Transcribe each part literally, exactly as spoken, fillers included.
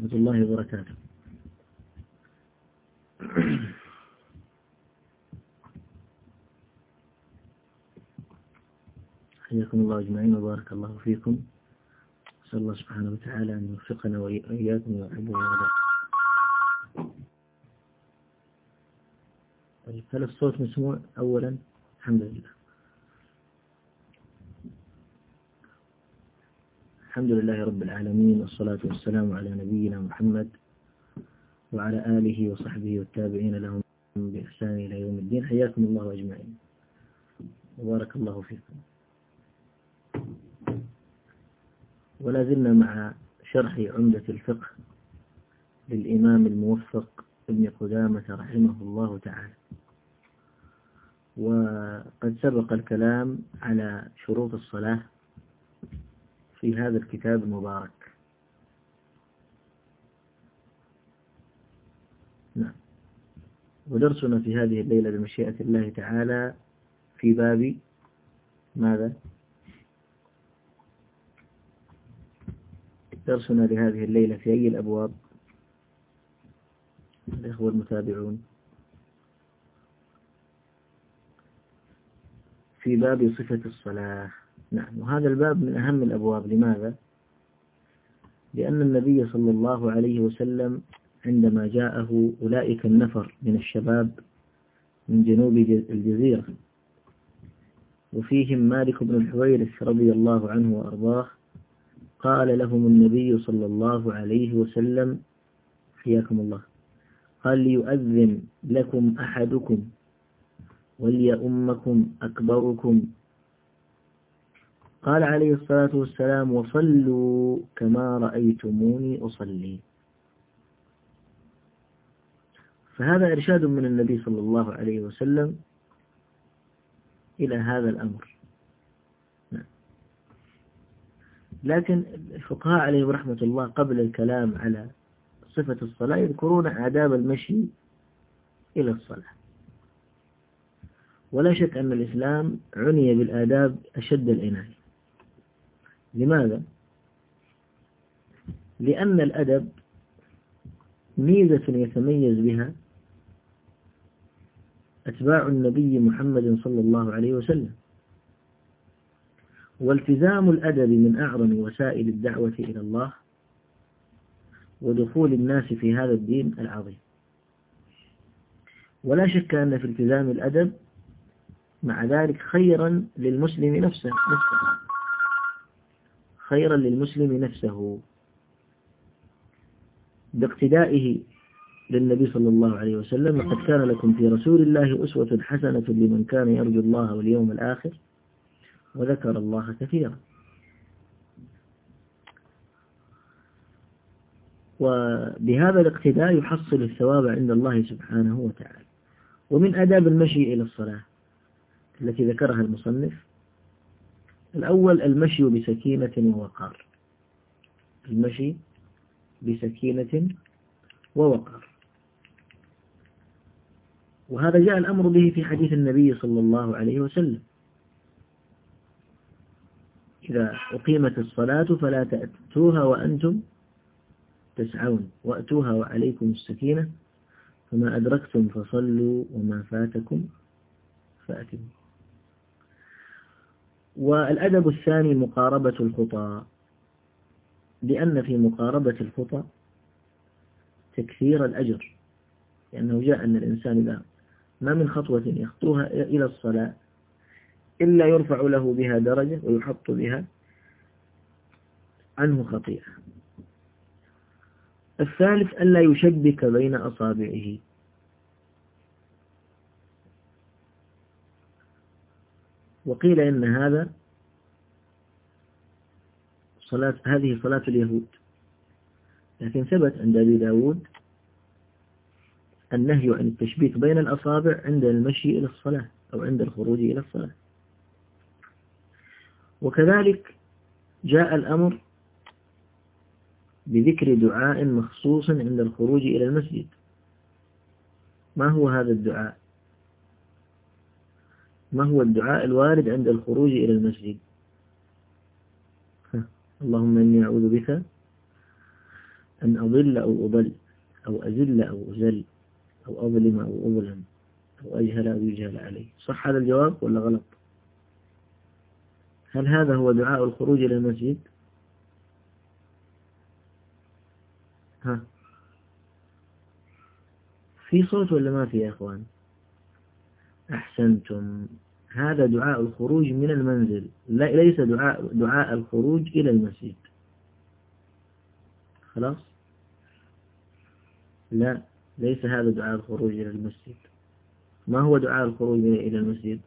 ورحمة الله وبركاته. حياكم الله أجمعين وبارك الله فيكم. أسأل الله سبحانه وتعالى أن يوفقنا وإياكم ويحبه ويرضى. هل الصوت مسموع أولا؟ الحمد لله. الحمد لله رب العالمين، والصلاة والسلام على نبينا محمد وعلى آله وصحبه والتابعين لهم بإحسان إلى يوم الدين. حياكم الله أجمعين وبارك الله فيكم. ولا زلنا مع شرح عمدة الفقه للإمام الموفق ابن قدامة رحمه الله تعالى. وقد سبق الكلام على شروط الصلاة في هذا الكتاب المبارك. نعم. ودرسنا في هذه الليلة بمشيئة الله تعالى في باب ماذا؟ درسنا لهذه الليلة في أي الأبواب الإخوة المتابعون؟ في باب صفة الصلاة. نعم. وهذا الباب من أهم الأبواب. لماذا؟ لأن النبي صلى الله عليه وسلم عندما جاءه أولئك النفر من الشباب من جنوب الجزيرة وفيهم مالك بن الحويرث رضي الله عنه وأرضاه، قال لهم النبي صلى الله عليه وسلم حياكم الله، قال ليؤذن لكم أحدكم وليؤمكم أكبركم. قال عليه الصلاة والسلام وصلوا كما رأيتموني أصلي. فهذا إرشاد من النبي صلى الله عليه وسلم إلى هذا الأمر. لكن الفقهاء عليهم رحمة الله قبل الكلام على صفة الصلاة يذكرون آداب المشي إلى الصلاة. ولا شك أن الإسلام عني بالآداب أشد العناية. لماذا؟ لأن الأدب ميزة يتميز بها أتباع النبي محمد صلى الله عليه وسلم، والتزام الأدب من أعظم وسائل الدعوة إلى الله ودخول الناس في هذا الدين العظيم. ولا شك أن في التزام الأدب مع ذلك خيرا للمسلم نفسه نفسه خيرا للمسلم نفسه باقتدائه للنبي صلى الله عليه وسلم. لقد كان لكم في رسول الله أسوة حسنة لمن كان يرجو الله واليوم الآخر وذكر الله كثيرا. وبهذا الاقتداء يحصل الثواب عند الله سبحانه وتعالى. ومن آداب المشي إلى الصلاة التي ذكرها المصنف، الأول المشي بسكينة ووقار. المشي بسكينة ووقار، وهذا جاء الأمر به في حديث النبي صلى الله عليه وسلم: إذا أقيمت الصلاة فلا تأتوها وأنتم تسعون وأتوها وعليكم السكينة فما أدركتم فصلوا وما فاتكم فأتموا. والأدب الثاني مقاربة الخطى، لأن في مقاربة الخطى تكثير الأجر، لأنه جاء أن الإنسان إذا ما من خطوة يخطوها إلى الصلاة إلا يرفع له بها درجة ويحط بها عنه خطيئة. الثالث ألا يشبك بين أصابعه، وقيل إن هذا صلاة هذه صلاة اليهود، لكن ثبت عند أبي داود النهي عن التشبيك بين الأصابع عند المشي إلى الصلاة أو عند الخروج إلى الصلاة. وكذلك جاء الأمر بذكر دعاء مخصوص عند الخروج إلى المسجد. ما هو هذا الدعاء؟ ما هو الدعاء الوارد عند الخروج إلى المسجد؟ اللهم إني أعوذ بك أن أضل أو أضل، أو أزل أو أزل، أو أظلم أو أظلم، أو أجهل أو يجهل عليه. صح هذا الجواب ولا غلط؟ هل هذا هو دعاء الخروج إلى المسجد؟ ها، في صوت ولا ما في يا أخوان؟ أحسنتم، هذا دعاء الخروج من المنزل، ليس دعاء دعاء الخروج إلى المسجد. خلاص؟ لا، ليس هذا دعاء الخروج إلى المسجد. ما هو دعاء الخروج إلى المسجد؟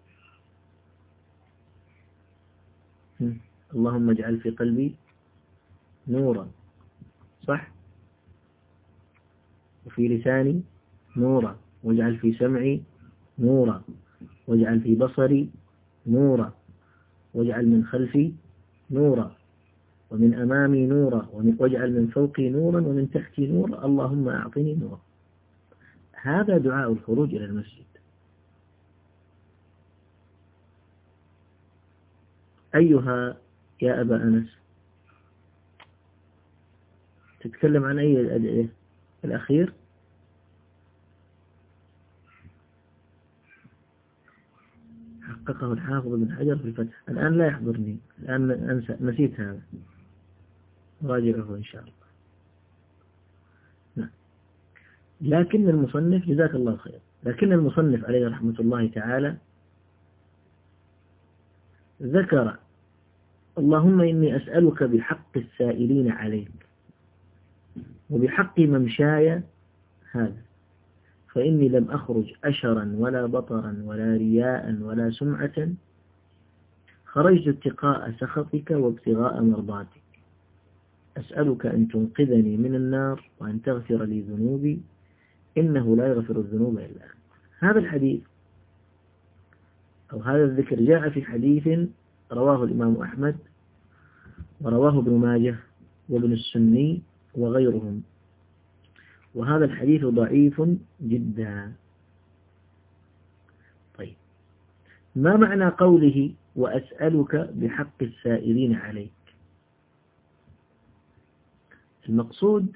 اللهم اجعل في قلبي نورا، صح؟ وفي لساني نورا، واجعل في سمعي نورا، واجعل في بصري نورا، واجعل من خلفي نورا، ومن أمامي نورا، واجعل من فوقي نورا، ومن تحتي نورا، اللهم أعطني نورا. هذا دعاء الخروج إلى المسجد. أيها يا أبا أنس؟ تتكلم عن أي الأدعية؟ الأخير؟ حققه الحافظ بن حجر في الفتح، الآن لا يحضرني، الآن أنسى، نسيت هذا، راجعه إن شاء الله. نعم. لكن المصنف جزاك الله خير، لكن المصنف عليه رحمة الله تعالى ذكر اللهم إني أسألك بحق السائلين عليك وبحق ممشاي هذا، فإني لم أخرج أشرا ولا بطرا ولا رياء ولا سمعة، خرجت اتقاء سخطك وابتغاء مرضاتك، أسألك أن تنقذني من النار وأن تغفر لي ذنوبي إنه لا يغفر الذنوب إلا أنت. هذا الحديث أو هذا الذكر جاء في حديث رواه الإمام أحمد ورواه ابن ماجه وابن السني وغيرهم، وهذا الحديث ضعيف جدا. طيب، ما معنى قوله وأسألك بحق السائلين عليك؟ المقصود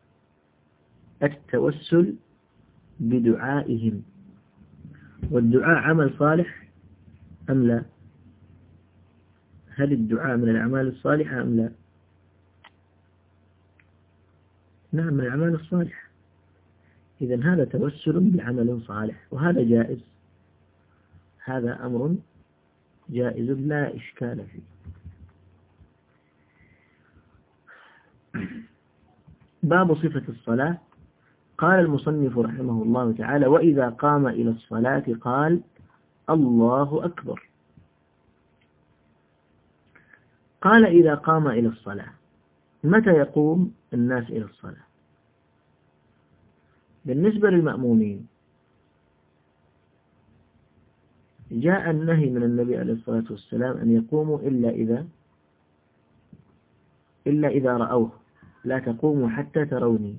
التوسل بدعائهم، والدعاء عمل صالح أم لا؟ هل الدعاء من الأعمال الصالحة أم لا؟ نعم، من الأعمال الصالحة. إذن هذا توسل بعمل صالح، وهذا جائز، هذا أمر جائز لا إشكال فيه. باب صفة الصلاة. قال المصنف رحمه الله تعالى: وإذا قام إلى الصلاة قال الله أكبر. قال إذا قام إلى الصلاة، متى يقوم الناس إلى الصلاة؟ بالنسبة للمأمومين جاء النهي من النبي عليه الصلاة والسلام أن يقوموا إلا إذا إلا إذا رأوه، لا تقوموا حتى تروني،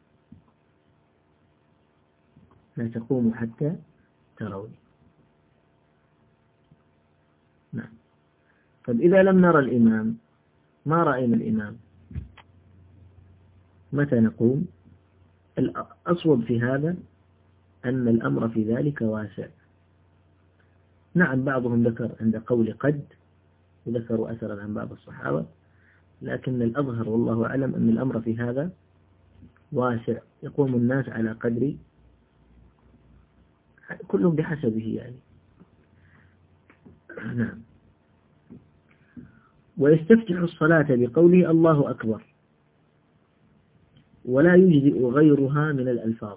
لا تقوموا حتى تروني. نعم. طب إذا لم نرى الإمام، ما رأينا الإمام، متى نقوم؟ الأصوب في هذا أن الأمر في ذلك واسع. نعم، بعضهم ذكر عند قول قد، وذكروا أثرا عن بعض الصحابة، لكن الأظهر والله أعلم أن الأمر في هذا واسع، يقوم الناس على قدر كلهم بحسبه يعني. نعم. ويستفتح الصلاة بقوله الله أكبر، ولا يجزئ غيرها من الألفاظ،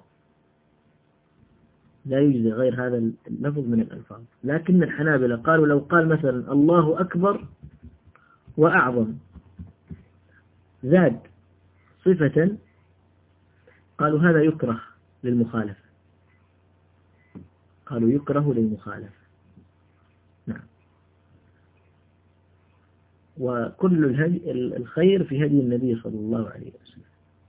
لا يجزئ غير هذا اللفظ من الألفاظ. لكن الحنابلة قالوا لو قال مثلا الله أكبر وأعظم زاد صفة، قالوا هذا يكره للمخالفة، قالوا يكره للمخالفة. نعم. وكل الهدي الخير في هدي النبي صلى الله عليه وسلم.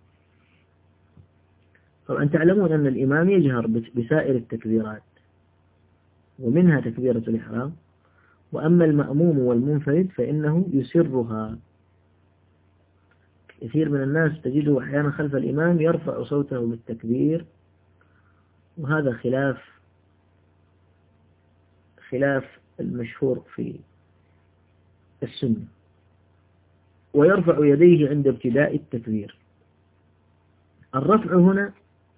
طبعا تعلمون أن الإمام يجهر بسائر التكبيرات، ومنها تكبيرة الإحرام، وأما المأموم والمنفرد فإنه يسرها، كثير من الناس تجده أحيانا خلف الإمام يرفع صوته بالتكبير، وهذا خلاف خلاف المشهور في السنة. ويرفع يديه عند ابتداء التكبير. الرفع هنا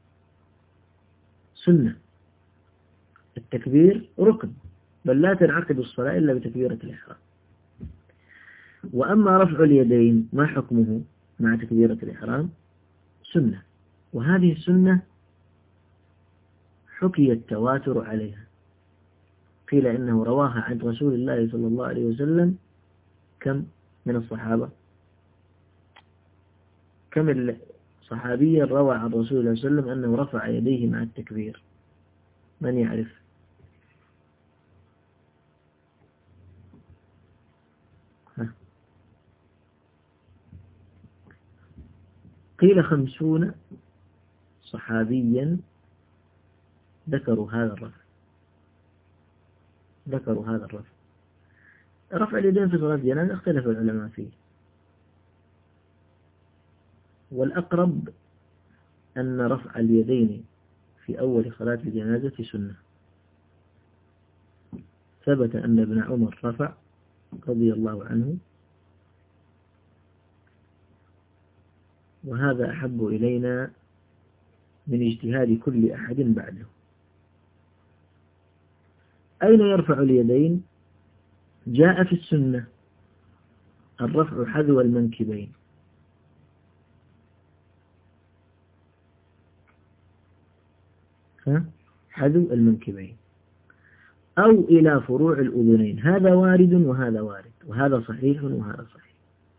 سنة، التكبير ركن، بل لا تنعقد الصلاة إلا بتكبيرة الإحرام. وأما رفع اليدين ما حكمه مع تكبيرة الإحرام؟ سنة، وهذه السنة حكي التواتر عليها. قيل إنه رواها عن رسول الله صلى الله عليه وسلم كم من الصحابة؟ كم الصحابية روى عن رسول الله صلى الله عليه وسلم أنه رفع يديه مع التكبير؟ من يعرف؟ ها. قيل خمسون صحابيا ذكروا هذا الرفع ذكروا هذا الرفع رفع اليدين في صلاة الجنازة اختلف العلماء فيه، والأقرب أن رفع اليدين في أول صلاة الجنازة سنة. ثبت أن ابن عمر رفع رضي الله عنه، وهذا أحب إلينا من اجتهاد كل أحد بعده. أين يرفع اليدين؟ جاء في السنة الرفع حذو المنكبين، ها؟ حذو المنكبين أو إلى فروع الأذنين، هذا وارد وهذا وارد، وهذا صحيح وهذا صحيح.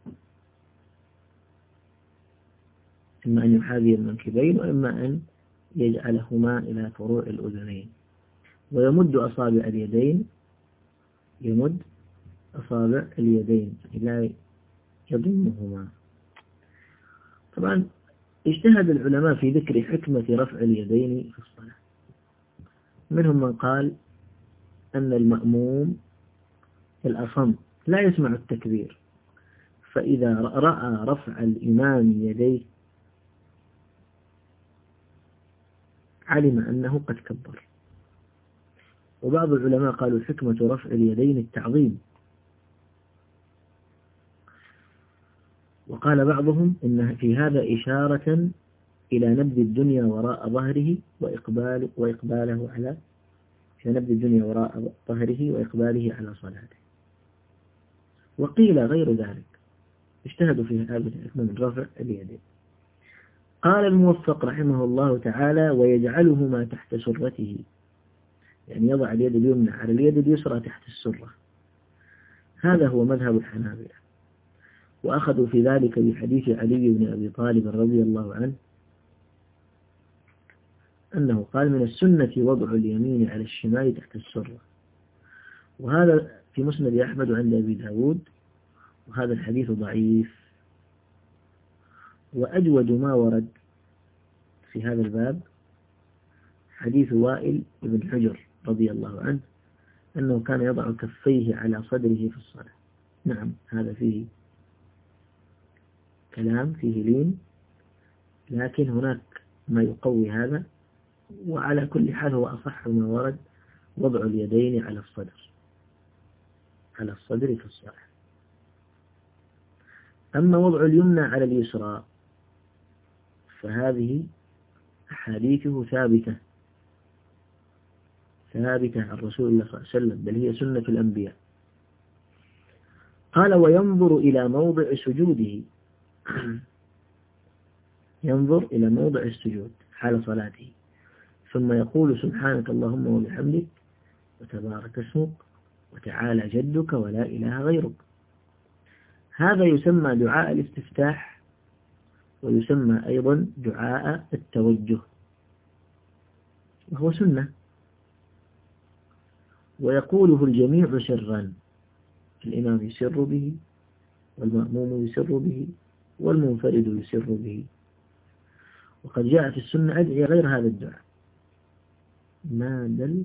إما أن يحاذي المنكبين وإما أن يجعلهما إلى فروع الأذنين. ويمد أصابع اليدين يمد أصابع اليدين إلى يضمهما. طبعا اجتهد العلماء في ذكر حكمة رفع اليدين في الصلاة. منهم من قال أن المأموم الأصم لا يسمع التكبير، فإذا رأى رفع الإمام يديه علم أنه قد كبر. وبعض العلماء قالوا حكمة رفع اليدين التعظيم، وقال بعضهم إن في هذا إشارة إلى نبذ الدنيا وراء ظهره وإقبال وإقباله على في نبذ الدنيا وراء ظهره وإقباله على صلاته. وقيل غير ذلك، اجتهدوا في هذه الحكمة من رفع اليدين. قال الموفق رحمه الله تعالى: ويجعلهما تحت سرته، يعني يضع اليد اليمنى على اليد اليسرى تحت السرة. هذا هو مذهب الحنابلة، وأخذوا في ذلك بحديث علي بن أبي طالب رضي الله عنه أنه قال: من السنة وضع اليمين على الشمال تحت السرة. وهذا في مسند أحمد عند أبي داود، وهذا الحديث ضعيف. وأجود ما ورد في هذا الباب حديث وائل بن حجر رضي الله عنه أنه كان يضع كفيه على صدره في الصلاة. نعم، هذا فيه كلام، فيه لين، لكن هناك ما يقوي هذا. وعلى كل حال هو أصح ما ورد وضع اليدين على الصدر على الصدر في الصلاة. أما وضع اليمنى على اليسرى فهذه أحاديثه ثابتة ثابتة عن رسول الله صلى الله عليه وسلم، بل هي سنة الأنبياء. قال: وينظر إلى موضع سجوده ينظر إلى موضع السجود حال صلاته، ثم يقول: سبحانك اللهم وبحمدك وتبارك اسمك وتعالى جدك ولا إله غيرك. هذا يسمى دعاء الاستفتاح، ويسمى أيضا دعاء التوجه، وهو سنة. ويقوله الجميع سرا، الإمام يسر به، والمأموم يسر به، والمنفرد يسر به. وقد جاء في السنة أدعية غير هذا الدعاء. ما دل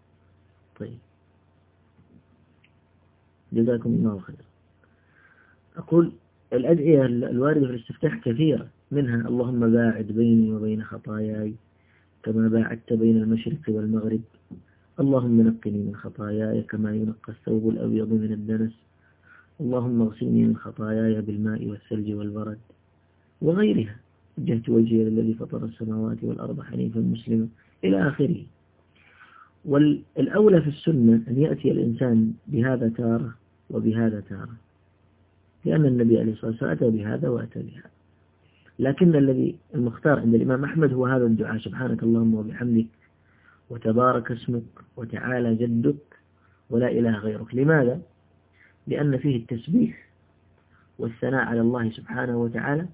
طيب، جزاكم الله خير. أقول الأدعية الواردة في الاستفتاح كثيرة، منها اللهم باعد بيني وبين خطاياي كما باعدت بين المشرق والمغرب، اللهم نقني من خطاياي كما ينقى الثوب الأبيض من الدنس، اللهم اغسلني من خطاياي بالماء والثلج والبرد، وغيرها. وجهت وجهي للذي فطر السماوات والأرض حنيفا مسلما إلى آخره. والأولى في السنة أن يأتي الإنسان بهذا تارة وبهذا تارة، لأن النبي عليه الصلاة والسلام أتى بهذا وأتى بهذا. لكن الذي المختار عند الإمام أحمد هو هذا الدعاء: سبحانك اللهم وبحمدك وتبارك اسمك وتعالى جدك ولا إله غيرك. لماذا؟ لأن فيه التسبيح والثناء على الله سبحانه وتعالى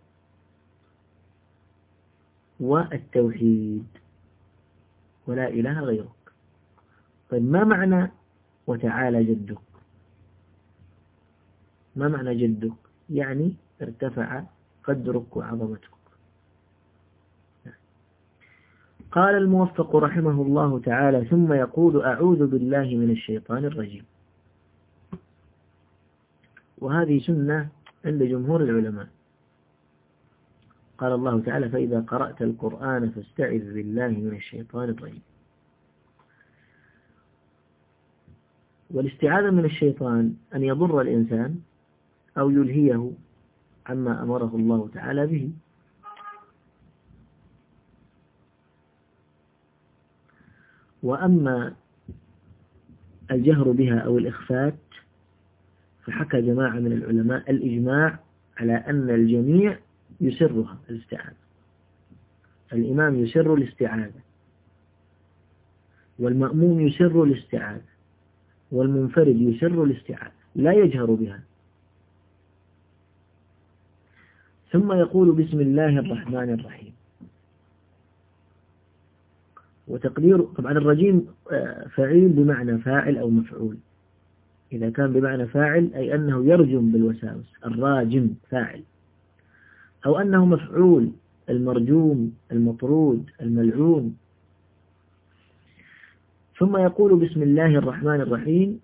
والتوحيد ولا إله غيرك. طيب ما معنى وتعالى جدك؟ ما معنى جدك؟ يعني ارتفع قدرك وعظمتك. قال الموفق رحمه الله تعالى: ثم يقول أعوذ بالله من الشيطان الرجيم. وهذه سنة عند جمهور العلماء. قال الله تعالى: فإذا قرأت القرآن فاستعذ بالله من الشيطان الرجيم. والاستعاذة من الشيطان أن يضر الإنسان أو يلهيه عما أمره الله تعالى به. وأما الجهر بها أو الإخفات فحكى جماعة من العلماء الإجماع على أن الجميع يسرها الاستعاذة. الإمام يسر الاستعاذة، والمأموم يسر الاستعاذة، والمنفرد يسر الاستعاذة، لا يجهر بها. ثم يقول بسم الله الرحمن الرحيم. وتقدير طبعا الرجيم فعيل بمعنى فاعل أو مفعول. إذا كان بمعنى فاعل أي أنه يرجم بالوساوس، الراجم فاعل، أو أنه مفعول، المرجوم المطرود الملعون. ثم يقول بسم الله الرحمن الرحيم،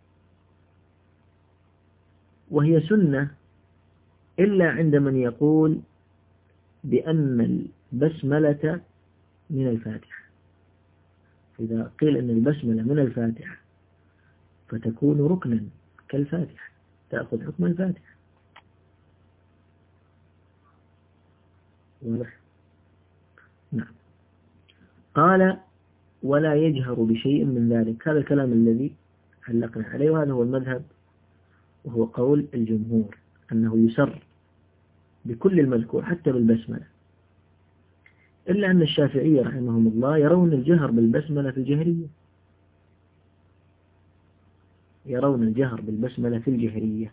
وهي سنة إلا عند من يقول بأن البسملة من الفاتحة. إذا قيل أن البسملة من الفاتحة فتكون ركنا كالفاتحة، تأخذ حكم الفاتحة. واضح؟ نعم. قال: ولا يجهر بشيء من ذلك. هذا الكلام الذي علقنا عليه، وهذا هو المذهب، وهو قول الجمهور أنه يسر بكل المذكور حتى بالبسملة، إلا أن الشافعية رحمهم الله يرون الجهر بالبسملة في الجهرية، يرون الجهر بالبسملة في الجهرية.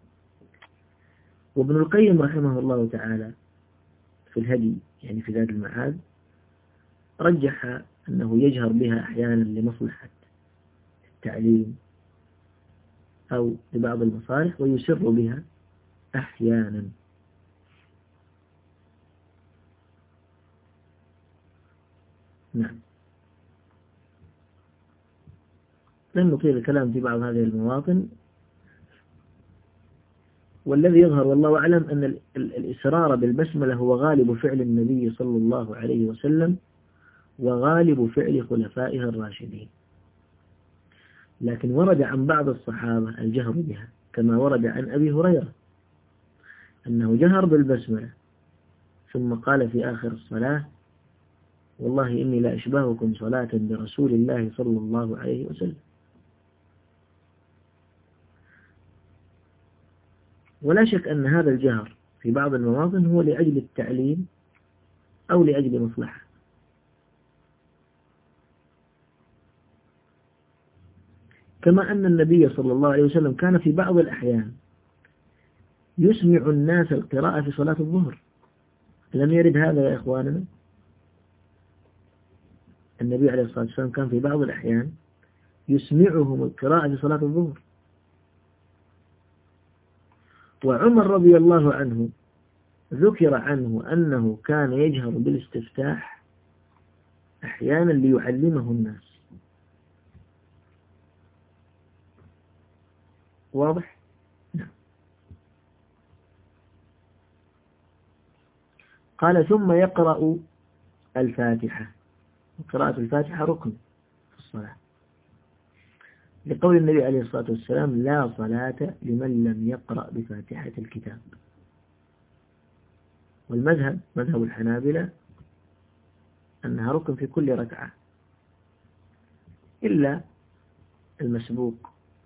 وابن القيم رحمه الله تعالى في الهدي، يعني في زاد المعاد، رجح أنه يجهر بها أحيانا لمصلحة التعليم أو لبعض المصالح، ويسر بها أحيانا. نعم. لن نطيل الكلام في بعض هذه المواطن، والذي يظهر والله أعلم أن الإسرار بالبسملة هو غالب فعل النبي صلى الله عليه وسلم وغالب فعل خلفائه الراشدين. لكن ورد عن بعض الصحابة الجهر بها، كما ورد عن أبي هريرة أنه جهر بالبسملة ثم قال في آخر الصلاة: والله إني لا أشبهكم صلاة برسول الله صلى الله عليه وسلم. ولا شك أن هذا الجهر في بعض المواطن هو لأجل التعليم أو لأجل مصلحة. كما أن النبي صلى الله عليه وسلم كان في بعض الأحيان يسمع الناس القراءة في صلاة الظهر. لم يرد هذا يا إخواننا؟ النبي عليه الصلاة والسلام كان في بعض الأحيان يسمعهم القراءة في صلاة الظهر. وعمر رضي الله عنه ذكر عنه أنه كان يجهر بالاستفتاح أحيانا ليعلمه الناس. واضح؟ نعم. قال ثم يقرأ الفاتحة. قراءة الفاتحة ركن في الصلاة، لقول النبي عليه الصلاة والسلام لا صلاة لمن لم يقرأ بفاتحة الكتاب. والمذهب مذهب الحنابلة أنها ركن في كل ركعة إلا المسبوق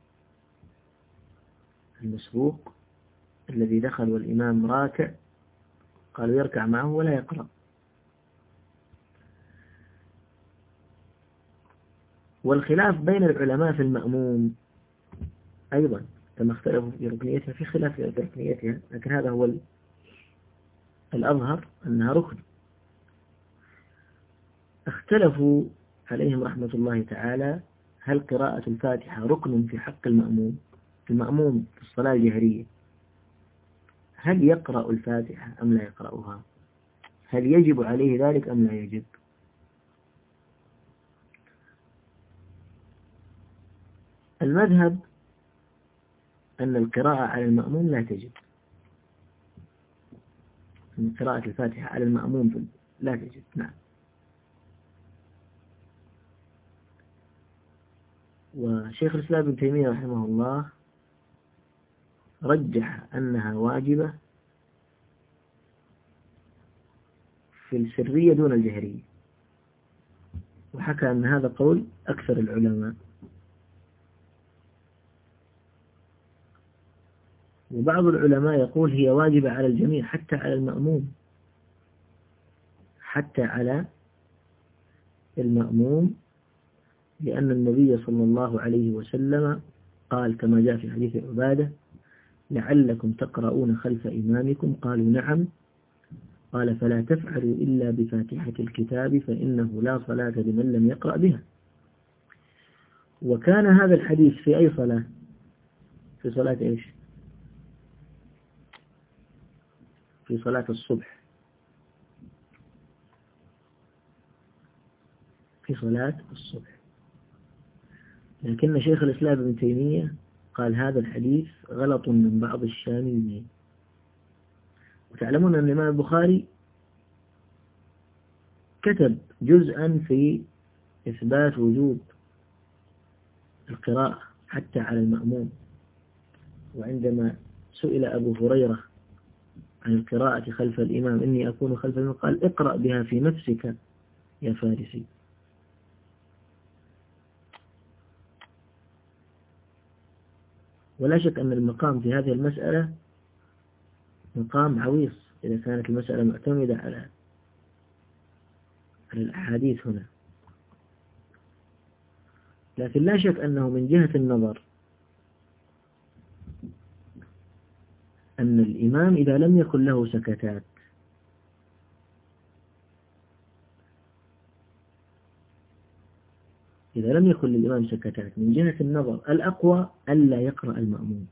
المسبوق الذي دخل والإمام راكع قالوا يركع معه ولا يقرأ. والخلاف بين العلماء في المأموم أيضا كما اختلفوا في ركنيتها في خلاف في ركنيتها، لكن هذا هو الأظهر أنها ركن. اختلفوا عليهم رحمة الله تعالى هل قراءة الفاتحة ركن في حق المأموم المأموم في الصلاة الجهرية، هل يقرأ الفاتحة أم لا يقرأها، هل يجب عليه ذلك أم لا يجب. المذهب أن القراءة على المأموم لا تجب، أن قراءة الفاتحة على المأموم لا تجب. نعم. وشيخ الإسلام ابن تيمية رحمه الله رجح أنها واجبة في السرية دون الجهرية، وحكى أن هذا قول أكثر العلماء. وبعض العلماء يقول هي واجبة على الجميع حتى على المأموم حتى على المأموم لأن النبي صلى الله عليه وسلم قال كما جاء في حديث عبادة لعلكم تقرؤون خلف إمامكم، قالوا نعم، قال فلا تفعلوا إلا بفاتحة الكتاب فإنه لا صلاة لمن لم يقرأ بها. وكان هذا الحديث في أي صلاة؟ في صلاة إيش؟ في صلاة الصبح في صلاة الصبح لكن شيخ الإسلام ابن تيمية قال هذا الحديث غلط من بعض الشاميين. وتعلمون أن الإمام البخاري كتب جزءا في إثبات وجوب القراءة حتى على المأموم، وعندما سئل أبو هريرة عن القراءة خلف الإمام إني أكون خلف الإمام قال اقرأ بها في نفسك يا فارسي. ولا شك أن المقام في هذه المسألة مقام عويص إذا كانت المسألة معتمدة على على الأحاديث هنا، لكن لا شك أنه من جهة النظر أن الإمام إذا لم يكن له سكتات إذا لم يكن للإمام سكتات من جهة النظر الأقوى ألا يقرأ المأموم.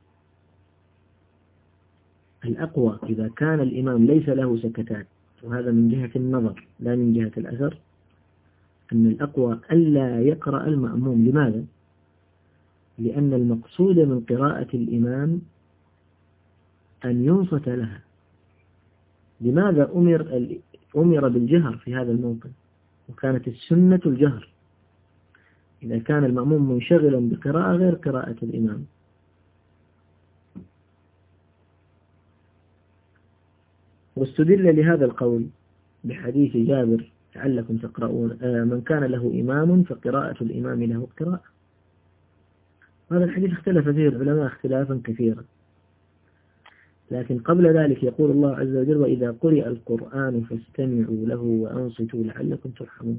الأقوى إذا كان الإمام ليس له سكتات، وهذا من جهة النظر لا من جهة الأثر، أن الأقوى ألا يقرأ المأموم. لماذا؟ لأن المقصود من قراءة الإمام أن ينصت لها. لماذا أمر أمر بالجهر في هذا الموقف وكانت السنة الجهر إذا كان المأموم منشغلا بقراءة غير قراءة الإمام؟ واستدل لهذا القول بحديث جابر لعلكم تقرؤون من كان له إمام فقراءة الإمام له قراءة. هذا الحديث اختلف فيه العلماء اختلافا كثيرا، لكن قبل ذلك يقول الله عز وجل وإذا قرئ القرآن فاستمعوا له وأنصتوا لعلكم ترحمون.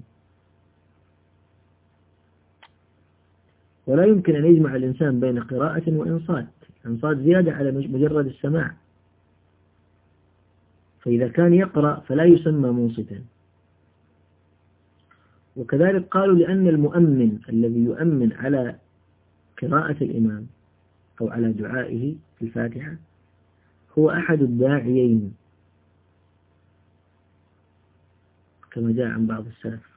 ولا يمكن أن يجمع الإنسان بين قراءة وإنصات، إنصات زيادة على مجرد السماع، فإذا كان يقرأ فلا يسمى منصتا. وكذلك قالوا لأن المؤمن الذي يؤمن على قراءة الإمام أو على دعائه في الفاتحة هو أحد الداعيين كما جاء عن بعض السلف.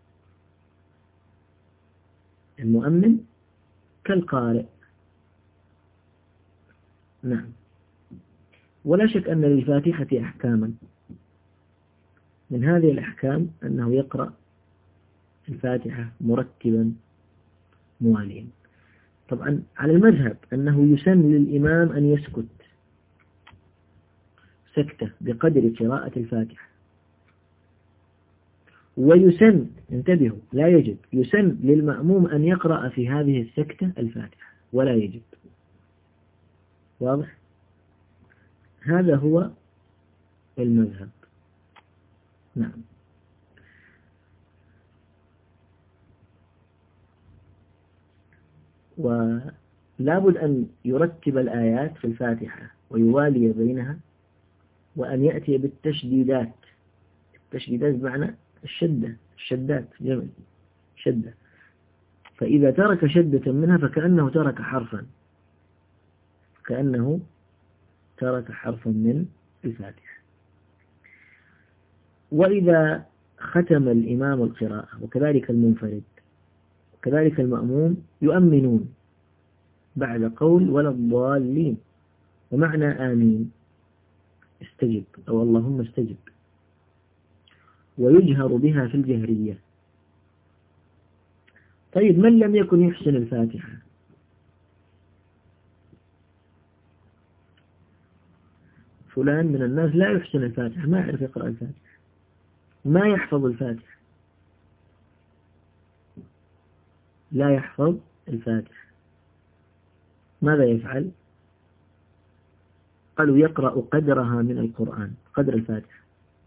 المؤمن كالقارئ. نعم. ولا شك أن للفاتحة أحكاما من هذه الأحكام أنه يقرأ الفاتحة مرتبا مواليا. طبعا على المذهب أنه يسن للإمام أن يسكت سكتة بقدر قراءة الفاتحة، ويسن، انتبهوا، لا يجب، يسن للمأموم أن يقرأ في هذه السكتة الفاتحة ولا يجب. واضح؟ هذا هو المذهب. نعم. ولابد أن يرتب الآيات في الفاتحة ويوالي بينها، وأن يأتي بالتشديدات. التشديدات بمعنى الشدة، الشدات جمع شدة. فإذا ترك شدة منها فكأنه ترك حرفا، كأنه ترك حرفا من الفاتحة. وإذا ختم الإمام القراءة وكذلك المنفرد وكذلك المأموم يؤمنون بعد قول ولا الضالين، ومعنى آمين استجب أو اللهم استجب، ويجهر بها في الجهرية. طيب من لم يكن يحسن الفاتحة؟ فلان من الناس لا يحسن الفاتحة، ما يعرف يقرأ الفاتحة، ما يحفظ الفاتحة، لا يحفظ الفاتحة، ماذا يفعل؟ قالوا يقرأ قدرها من القرآن، قدر الفاتحة.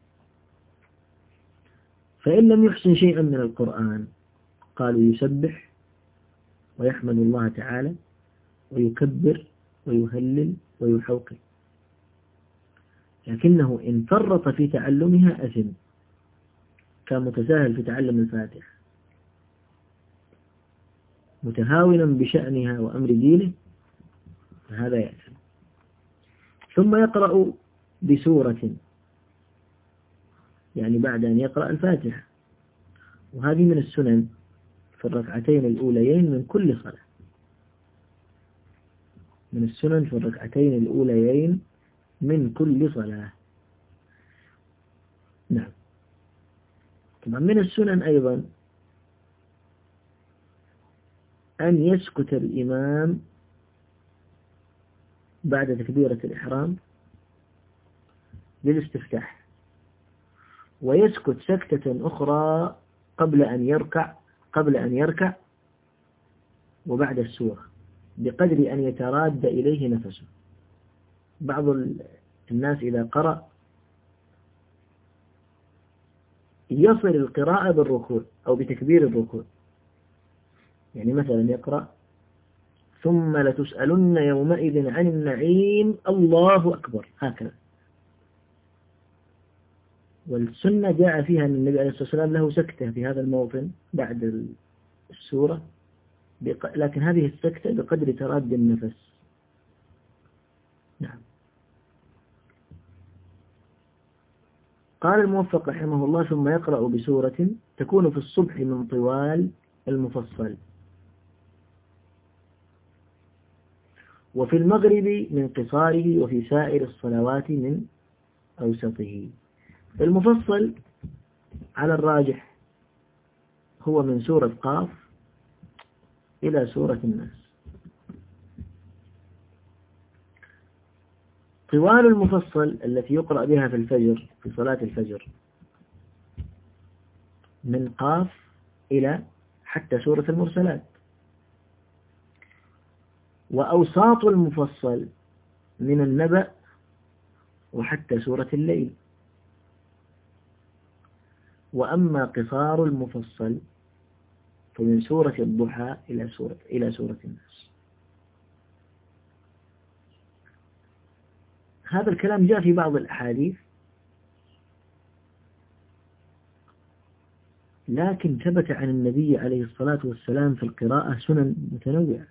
فإن لم يحسن شيئا من القرآن قالوا يسبح ويحمد الله تعالى ويكبر ويهلل ويحوقل، لكنه إن فرط في تعلمها أثم، كان متساهل في تعلم الفاتحة متهاونا بشأنها وأمر دينه، فهذا يأثم. ثم يقرأ بسورة، يعني بعد أن يقرأ الفاتحة، وهذه من السنن في الركعتين الأوليين من كل صلاة، من السنن في الركعتين الأوليين من كل صلاة. نعم. طبعا من السنن أيضا أن يسكت الإمام بعد تكبيرة الإحرام للاستفتاح، ويسكت سكتة أخرى قبل أن يركع قبل أن يركع وبعد السورة بقدر أن يتراد إليه نفسه. بعض الناس إذا قرأ يصل القراءة بالركوع أو بتكبير الركوع، يعني مثلا يقرأ ثم لتسألن يومئذ عن النعيم الله أكبر، هكذا. والسنة جاء فيها أن النبي عليه الصلاة والسلام له سكتة في هذا الموطن بعد السورة، لكن هذه السكتة بقدر تراد النفس. نعم. قال الموفق رحمه الله ثم يقرأ بسورة تكون في الصبح من طوال المفصل، وفي المغرب من قصاره، وفي سائر الصلوات من أوسطه. المفصل على الراجح هو من سورة قاف إلى سورة الناس. طوال المفصل التي يقرأ بها في الفجر، في صلاة الفجر، من قاف إلى حتى سورة المرسلات. وأوساط المفصل من النبأ وحتى سورة الليل. وأما قصار المفصل فمن سورة الضحى إلى سورة إلى سورة الناس. هذا الكلام جاء في بعض الأحاديث، لكن ثبت عن النبي عليه الصلاة والسلام في القراءة سنن متنوعة.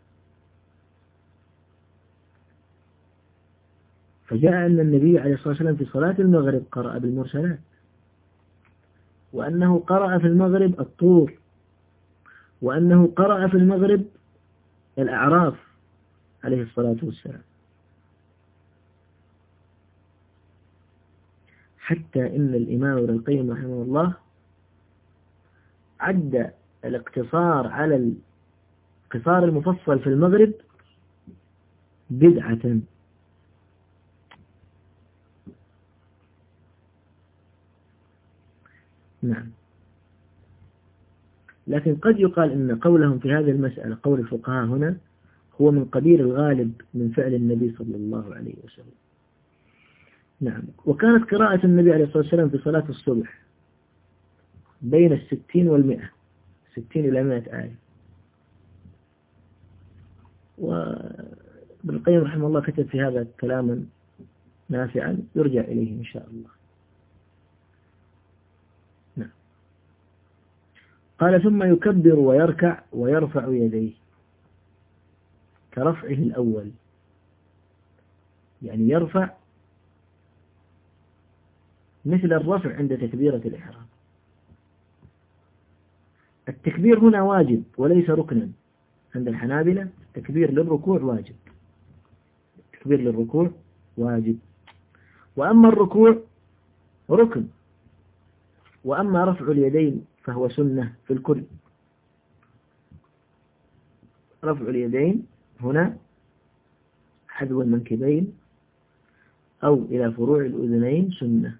فجاء أن النبي عليه الصلاة والسلام في صلاة المغرب قرأ بالمرسلات، وأنه قرأ في المغرب الطور، وأنه قرأ في المغرب الأعراف عليه الصلاة والسلام. حتى إن الإمام ابن القيم رحمه الله عد الاقتصار على القصار المفصل في المغرب بدعة. نعم. لكن قد يقال إن قولهم في هذه المسألة، قول الفقهاء هنا، هو من قبيل الغالب من فعل النبي صلى الله عليه وسلم. نعم. وكانت قراءة النبي عليه الصلاة والسلام في صلاة الصبح بين الستين والمئة، ستين إلى مئة آية. وابن القيم رحمه الله كتب في هذا كلاما نافعا يرجع إليه إن شاء الله. نعم. قال ثم يكبر ويركع ويرفع يديه كرفعه الأول، يعني يرفع مثل الرفع عند تكبيرة الإحرام. التكبير هنا واجب وليس ركنا عند الحنابلة. التكبير للركوع واجب، التكبير للركوع واجب، وأما الركوع ركن، وأما رفع اليدين فهو سنة في الكل. رفع اليدين هنا حذو المنكبين أو إلى فروع الأذنين سنة.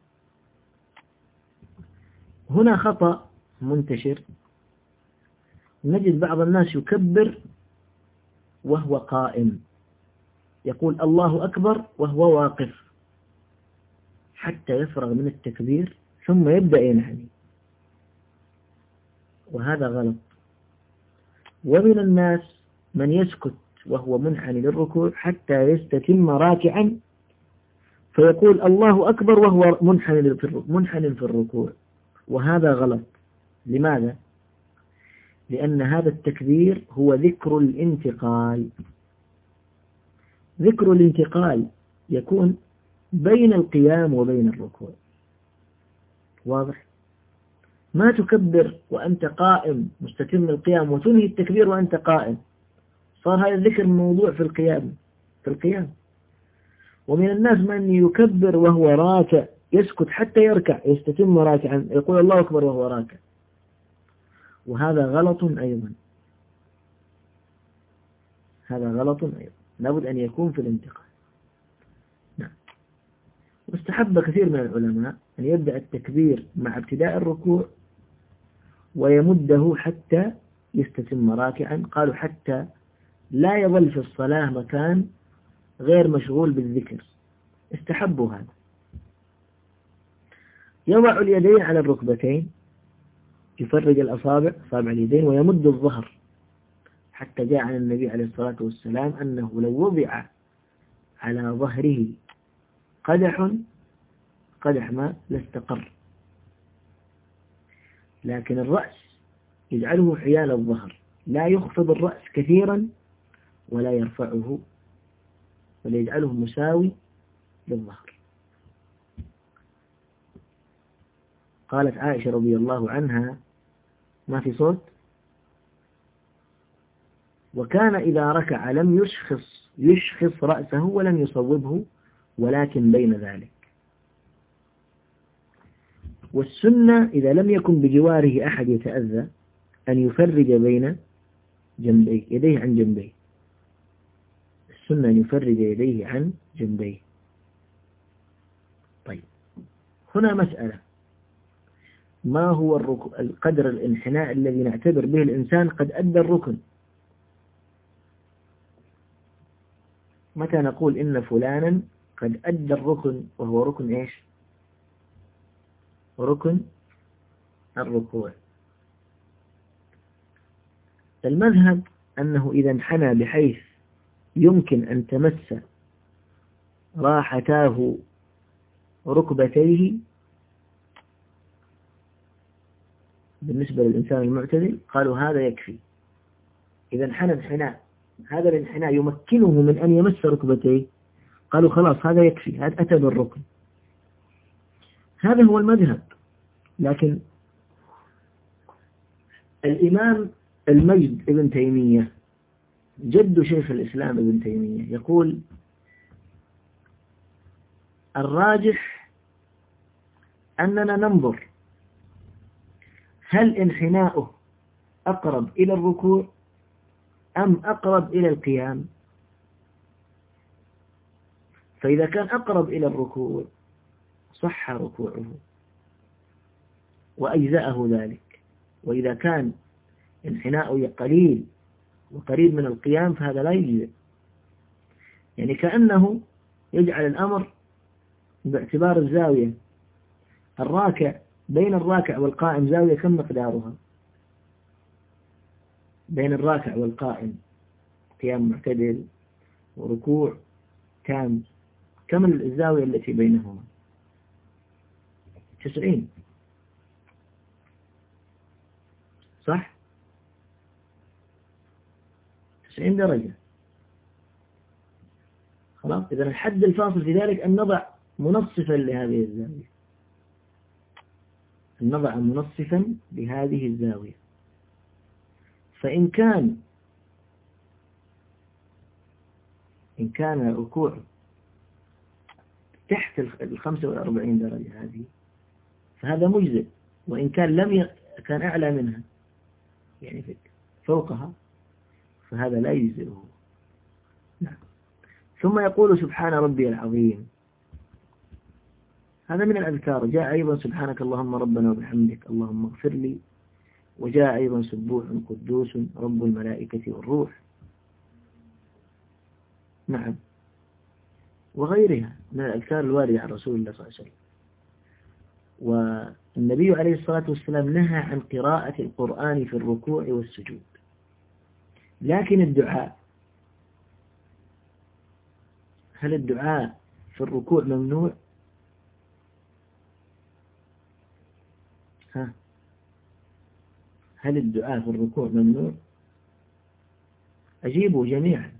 هنا خطأ منتشر، نجد بعض الناس يكبر وهو قائم، يقول الله أكبر وهو واقف حتى يفرغ من التكبير ثم يبدأ ينحني، وهذا غلط. ومن الناس من يسكت وهو منحني للركوع حتى يستتم راكعا فيقول الله أكبر وهو منحني في الركوع، وهذا غلط. لماذا؟ لأن هذا التكبير هو ذكر الانتقال. ذكر الانتقال يكون بين القيام وبين الركوع، واضح؟ ما تكبر وأنت قائم مستتم القيام وتنهي التكبير وأنت قائم، صار هذا الذكر موضوع في القيام في القيام. ومن الناس من يكبر وهو راكع، يسكت حتى يركع يستتم راكعا، يقول الله أكبر وهو راكع، وهذا غلط أيضا. هذا غلط أيضا، لابد أن يكون في الانتقال. نعم. واستحب كثير من العلماء أن يبدأ التكبير مع ابتداء الركوع ويمده حتى يستتم راكعا، قالوا حتى لا يظل في الصلاة مكان غير مشغول بالذكر، استحبوا هذا. يضع اليدين على الركبتين، يفرج الأصابع أصابع اليدين ويمد الظهر، حتى جاء عن النبي عليه الصلاة والسلام أنه لو وضع على ظهره قدح قدح ما لاستقر، لكن الرأس يجعله حيال الظهر، لا يخفض الرأس كثيرا ولا يرفعه، بل يجعله مساوي للظهر. قالت عائشة رضي الله عنها: ما في صوت؟ وكان إذا ركع لم يشخص يشخص رأسه ولم يصوبه، ولكن بين ذلك. والسنة إذا لم يكن بجواره أحد يتأذى أن يفرج بين جنبيه، يديه عن جنبيه. السنة أن يفرج يديه عن جنبيه. طيب، هنا مسألة: ما هو القدر الانحناء الذي نعتبر به الإنسان قد أدى الركن؟ متى نقول إن فلانا قد أدى الركن وهو ركن إيش؟ ركن الركوع. المذهب أنه إذا انحنى بحيث يمكن أن تمس راحتاه ركبتيه بالنسبة للإنسان المعتدل، قالوا هذا يكفي. إذا انحنى انحناء، هذا الانحناء يمكنه من أن يمس ركبتيه، قالوا خلاص هذا يكفي، هذا أتى بالركن. هذا هو المذهب. لكن الإمام المجد ابن تيمية جد شيخ الإسلام ابن تيمية يقول: الراجح أننا ننظر هل انحناؤه أقرب إلى الركوع أم أقرب إلى القيام. فإذا كان أقرب إلى الركوع صح ركوعه وأجزأه ذلك، وإذا كان انحناؤه قليل وقريب من القيام فهذا لا يجزئ. يعني كأنه يجعل الأمر باعتبار الزاوية. الراكع بين الراكع والقائم زاوية كم مقدارها؟ بين الراكع والقائم قيام معتدل وركوع تام، كم الزاوية التي بينهما؟ تسعين، صح؟ تسعين درجة. خلاص، إذا الحد الفاصل في ذلك أن نضع منصفا لهذه الزاوية، أن نضع منصفا لهذه الزاوية. فإن كان إن كان الركوع تحت الخمسة والأربعين درجة هذه فهذا مجزئ، وإن كان لم ي... كان أعلى منها يعني فوقها فهذا لا يجزئه. نعم. ثم يقول سبحان ربي العظيم، هذا من الأذكار. جاء أيضا سبحانك اللهم ربنا وبحمدك اللهم اغفر لي، وجاء أيضا سبوح قدوس رب الملائكة والروح. نعم، وغيرها من الأذكار الواردة عن رسول الله صلى الله عليه وسلم. والنبي عليه الصلاة والسلام نهى عن قراءة القرآن في الركوع والسجود، لكن الدعاء، هل الدعاء في الركوع ممنوع؟ ها هل الدعاء في الركوع ممنوع؟ أجيبوا جميعا.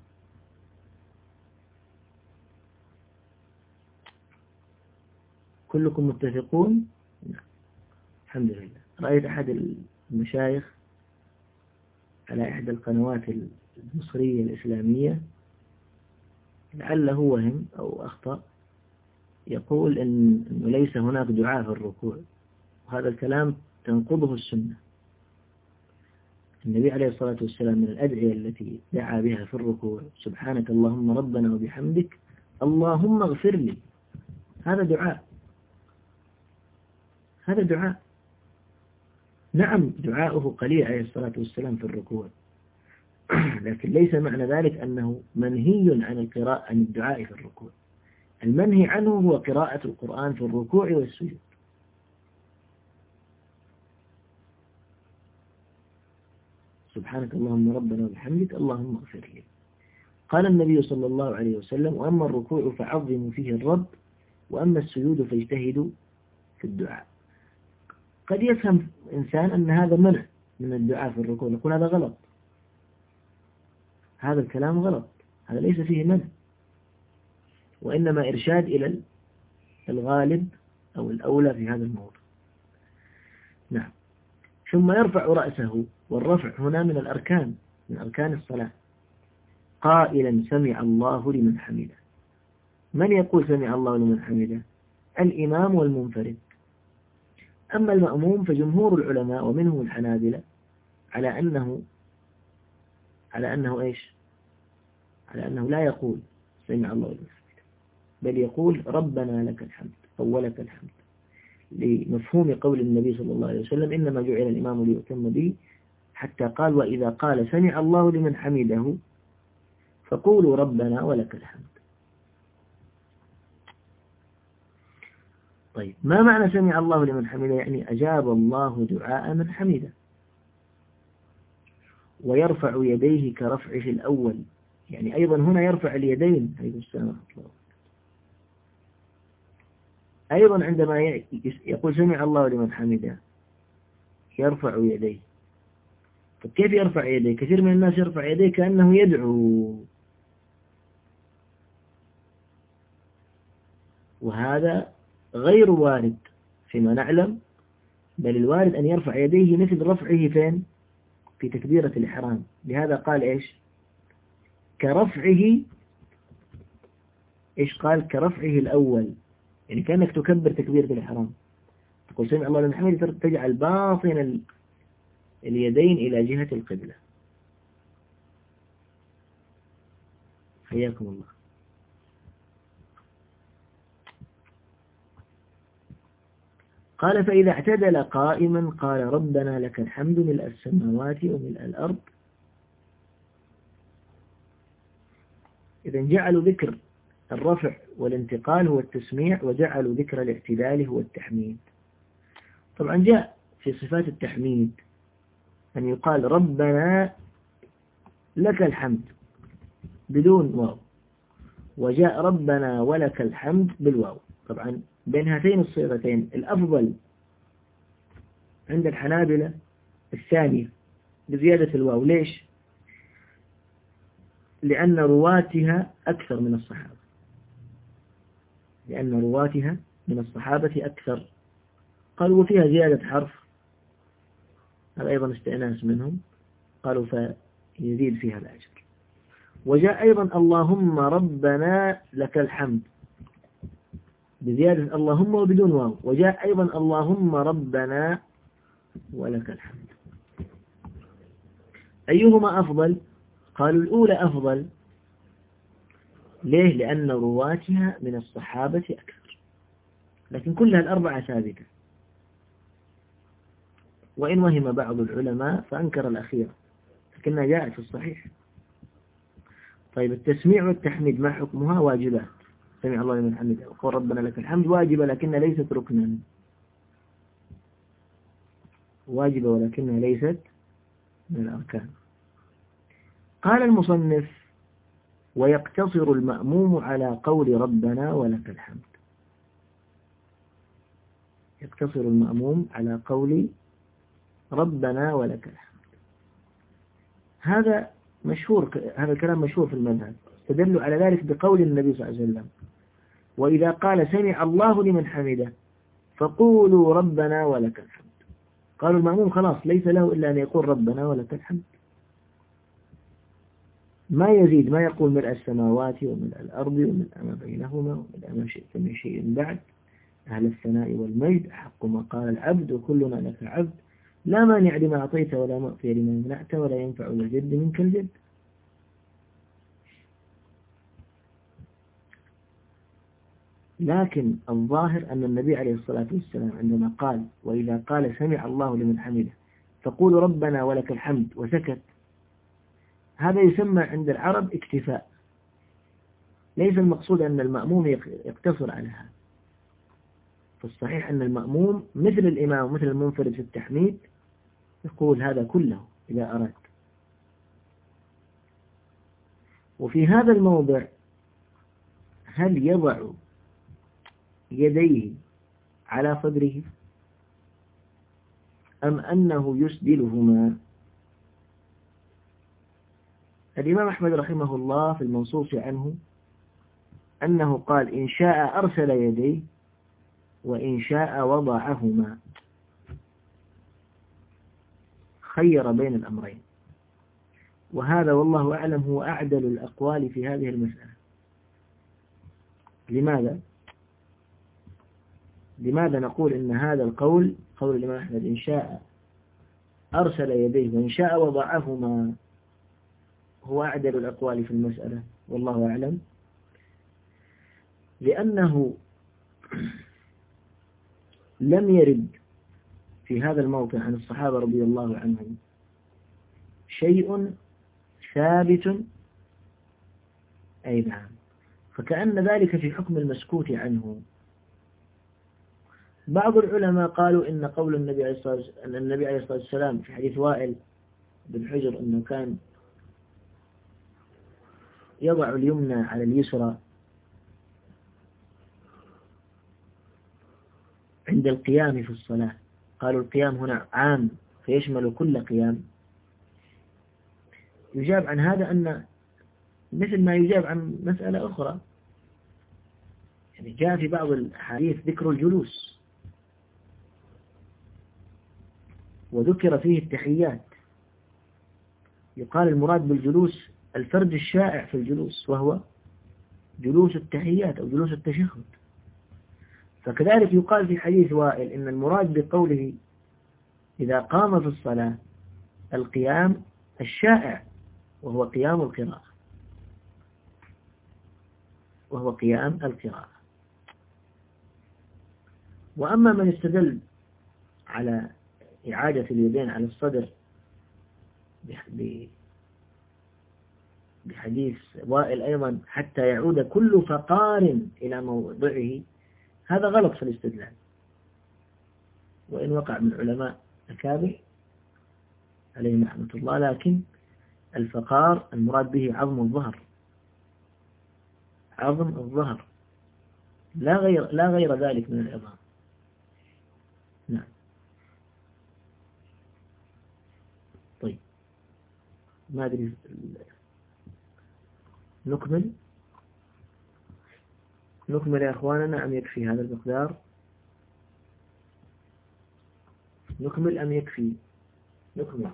كلكم متفقون؟ نعم. الحمد لله. رأيت أحد المشايخ على إحدى القنوات المصرية الإسلامية لعله وهم أو أخطأ يقول إن إنه ليس هناك دعاء في الركوع، وهذا الكلام تنقضه السنة. النبي عليه الصلاة والسلام من الأدعية التي دعا بها في الركوع سبحانك اللهم ربنا وبحمدك اللهم اغفر لي، هذا دعاء، هذا دعاء. نعم دعاؤه قليل عليه الصلاة والسلام في الركوع، لكن ليس معنى ذلك أنه منهي عن القراءة عن الدعاء في الركوع. المنهي عنه هو قراءة القرآن في الركوع والسجود. سبحانك اللهم ربنا وبحمدك اللهم اغفر لي. قال النبي صلى الله عليه وسلم وأما الركوع فعظموا فيه الرب وأما السجود فاجتهدوا في الدعاء. قد يفهم إنسان أن هذا منع من الدعاء في الركوع، يقول هذا غلط، هذا الكلام غلط، هذا ليس فيه منع، وإنما إرشاد إلى الغالب أو الأولى في هذا الموضوع. نعم. ثم يرفع رأسه، والرفع هنا من الأركان، من أركان الصلاة، قائلا سمع الله لمن حمده. من يقول سمع الله لمن حمده؟ الإمام والمنفرد. أما المأموم فجمهور العلماء ومنهم الحنابلة على أنه على أنه إيش؟ على أنه لا يقول سمع الله لمن حمده، بل يقول ربنا لك الحمد أو ولك الحمد، لمفهوم قول النبي صلى الله عليه وسلم إنما جعل الإمام ليؤتم به، حتى قال وإذا قال سمع الله لمن حمده فقولوا ربنا ولك الحمد. طيب، ما معنى سمع الله لمن حمده؟ يعني أجاب الله دعاء من حمده. ويرفع يديه كرفعه الأول، يعني أيضا هنا يرفع اليدين. أيضا عندما يقول سمع الله لمن حمده يرفع يديه. طيب كيف يرفع يديه؟ كثير من الناس يرفع يديه كأنه يدعو، وهذا غير وارد فيما نعلم، بل الوارد أن يرفع يديه مثل رفعه فين؟ في تكبيرة الإحرام. لهذا قال إيش؟ كرفعه. إيش قال؟ كرفعه الأول، يعني كأنك تكبر تكبيرة الإحرام. تقول سمع الله لمن حمده تجعل باطن اليدين إلى جهة القبلة. حياكم الله. قال فإذا اعتدل قائما قال ربنا لك الحمد ملء السماوات وملء الأرض. إذا جعلوا ذكر الرفع والانتقال هو التسميع، وجعلوا ذكر الاعتدال هو التحميد. طبعا جاء في صفات التحميد أن يقال ربنا لك الحمد بدون واو، وجاء ربنا ولك الحمد بالواو. طبعا بين هاتين الصيغتين الأفضل عند الحنابلة الثانية بزيادة الواو. ليش؟ لأن رواتها أكثر من الصحابة، لأن رواتها من الصحابة أكثر. قالوا وفيها زيادة حرف، هذا أيضا استئناس منهم، قالوا فيزيد فيها الأجر. وجاء أيضا اللهم ربنا لك الحمد بزيادة اللهم وبدون واو، وجاء أيضا اللهم ربنا ولك الحمد. أيهما أفضل؟ قالوا الأولى أفضل. ليه؟ لأن رواتها من الصحابة أكثر، لكن كلها الأربعة ثابتة، وإن وهم بعض العلماء فأنكر الأخيرة، لكنها جاءت في الصحيح. طيب التسميع والتحميد ما حكمها؟ واجبات. سمع الله لمن حمده وقال ربنا لك الحمد واجبة لكنها ليست ركنا، واجبة ولكنها ليست من الأركان. قال المصنف ويقتصر المأموم على قول ربنا ولك الحمد. يقتصر المأموم على قول ربنا ولك الحمد. هذا مشهور، هذا الكلام مشهور في المذهب، استدلوا على ذلك بقول النبي صلى الله عليه وسلم وإذا قال سمع الله لمن حمده فقولوا ربنا ولك الحمد. قالوا المأموم خلاص ليس له إلا أن يقول ربنا ولك الحمد، ما يزيد، ما يقول ملء السماوات وملء الأرض وملء ما بينهما وملء ما شئت من شيء بعد أهل الثناء والمجد حق ما قال العبد وكلنا لك عبد لا مانع لما أعطيت ولا معطي لما منعت ولا ينفع ذا الجد منك الجد. لكن الظاهر أن النبي عليه الصلاة والسلام عندما قال وإذا قال سمع الله لمن حمده فقولوا ربنا ولك الحمد وسكت، هذا يسمى عند العرب اكتفاء، ليس المقصود أن المأموم يقتصر على هذا. فالصحيح أن المأموم مثل الإمام ومثل المنفرد في التحميد يقول هذا كله إذا أراد. وفي هذا الموضع هل يضع يديه على صدره أم أنه يسدلهما؟ الإمام أحمد رحمه الله في المنصوص عنه أنه قال إن شاء أرسل يديه وإن شاء وضعهما، خير بين الأمرين، وهذا والله أعلم هو أعدل الأقوال في هذه المسألة. لماذا؟ لماذا نقول إن هذا القول قول الإمام أحمد إن شاء أرسل يديه وإن شاء وضعهما هو أعدل الأقوال في المسألة والله أعلم؟ لأنه لم يرد في هذا الموطن عن الصحابة رضي الله عنهم شيء ثابت أي نعم، فكأن ذلك في حكم المسكوت عنه. بعض العلماء قالوا إن قول النبي عليه الصلاة والسلام, أن النبي عليه الصلاة والسلام في حديث وائل بن حجر أنه كان يضع اليمنى على اليسرى عند القيام في الصلاة، قالوا القيام هنا عام فيشمل كل قيام. يجاب عن هذا أن مثل ما يجاب عن مسألة أخرى، يعني جاء في بعض الحديث ذكر الجلوس وذكر فيه التحيات، يقال المراد بالجلوس الفرد الشائع في الجلوس وهو جلوس التحيات أو جلوس التشهد. فكذلك يقال في حديث وائل إن المراد بقوله إذا قام في الصلاة القيام الشائع، وهو قيام القراءة، وهو قيام القراءة. وأما من استدل على إعادة اليدين على الصدر بحديث وائل أيضا حتى يعود كل فقار إلى موضعه، هذا غلط في الاستدلال، وإن وقع من علماء أكابر عليهم رحمة الله، لكن الفقار المراد به عظم الظهر، عظم الظهر لا غير لا غير ذلك من العظام. نعم. طيب ما أدري نكمل نكمل يا أخواننا أم يكفي هذا المقدار؟ نكمل أم يكفي؟ نكمل.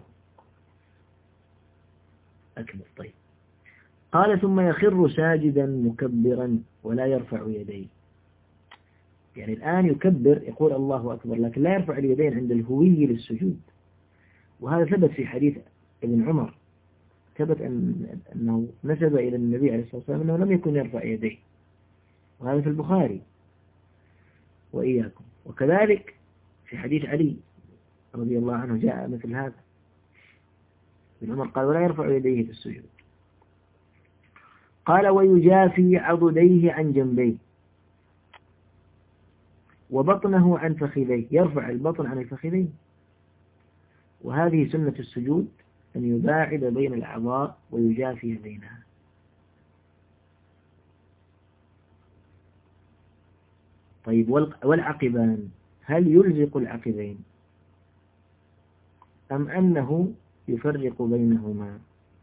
أكمل. طيب. قال ثم يخر ساجدا مكبرا ولا يرفع يديه. يعني الآن يكبر يقول الله أكبر لكن لا يرفع اليدين عند الهوي للسجود، وهذا ثبت في حديث ابن عمر، ثبت أن أنه نسب إلى النبي عليه الصلاة والسلام أنه لم يكن يرفع يديه، وهذا في البخاري وإياكم. وكذلك في حديث علي رضي الله عنه جاء مثل هذا، ابن عمر قال ولا يرفع يديه في السجود. قال ويجافي عضديه عن جنبيه وبطنه عن فخذيه، يرفع البطن عن الفخذين، وهذه سنة السجود أن يباعد بين الأعضاء ويجافي بينها. طيب والعقبان، هل يلزق العقبين أم أنه يفرق بينهما؟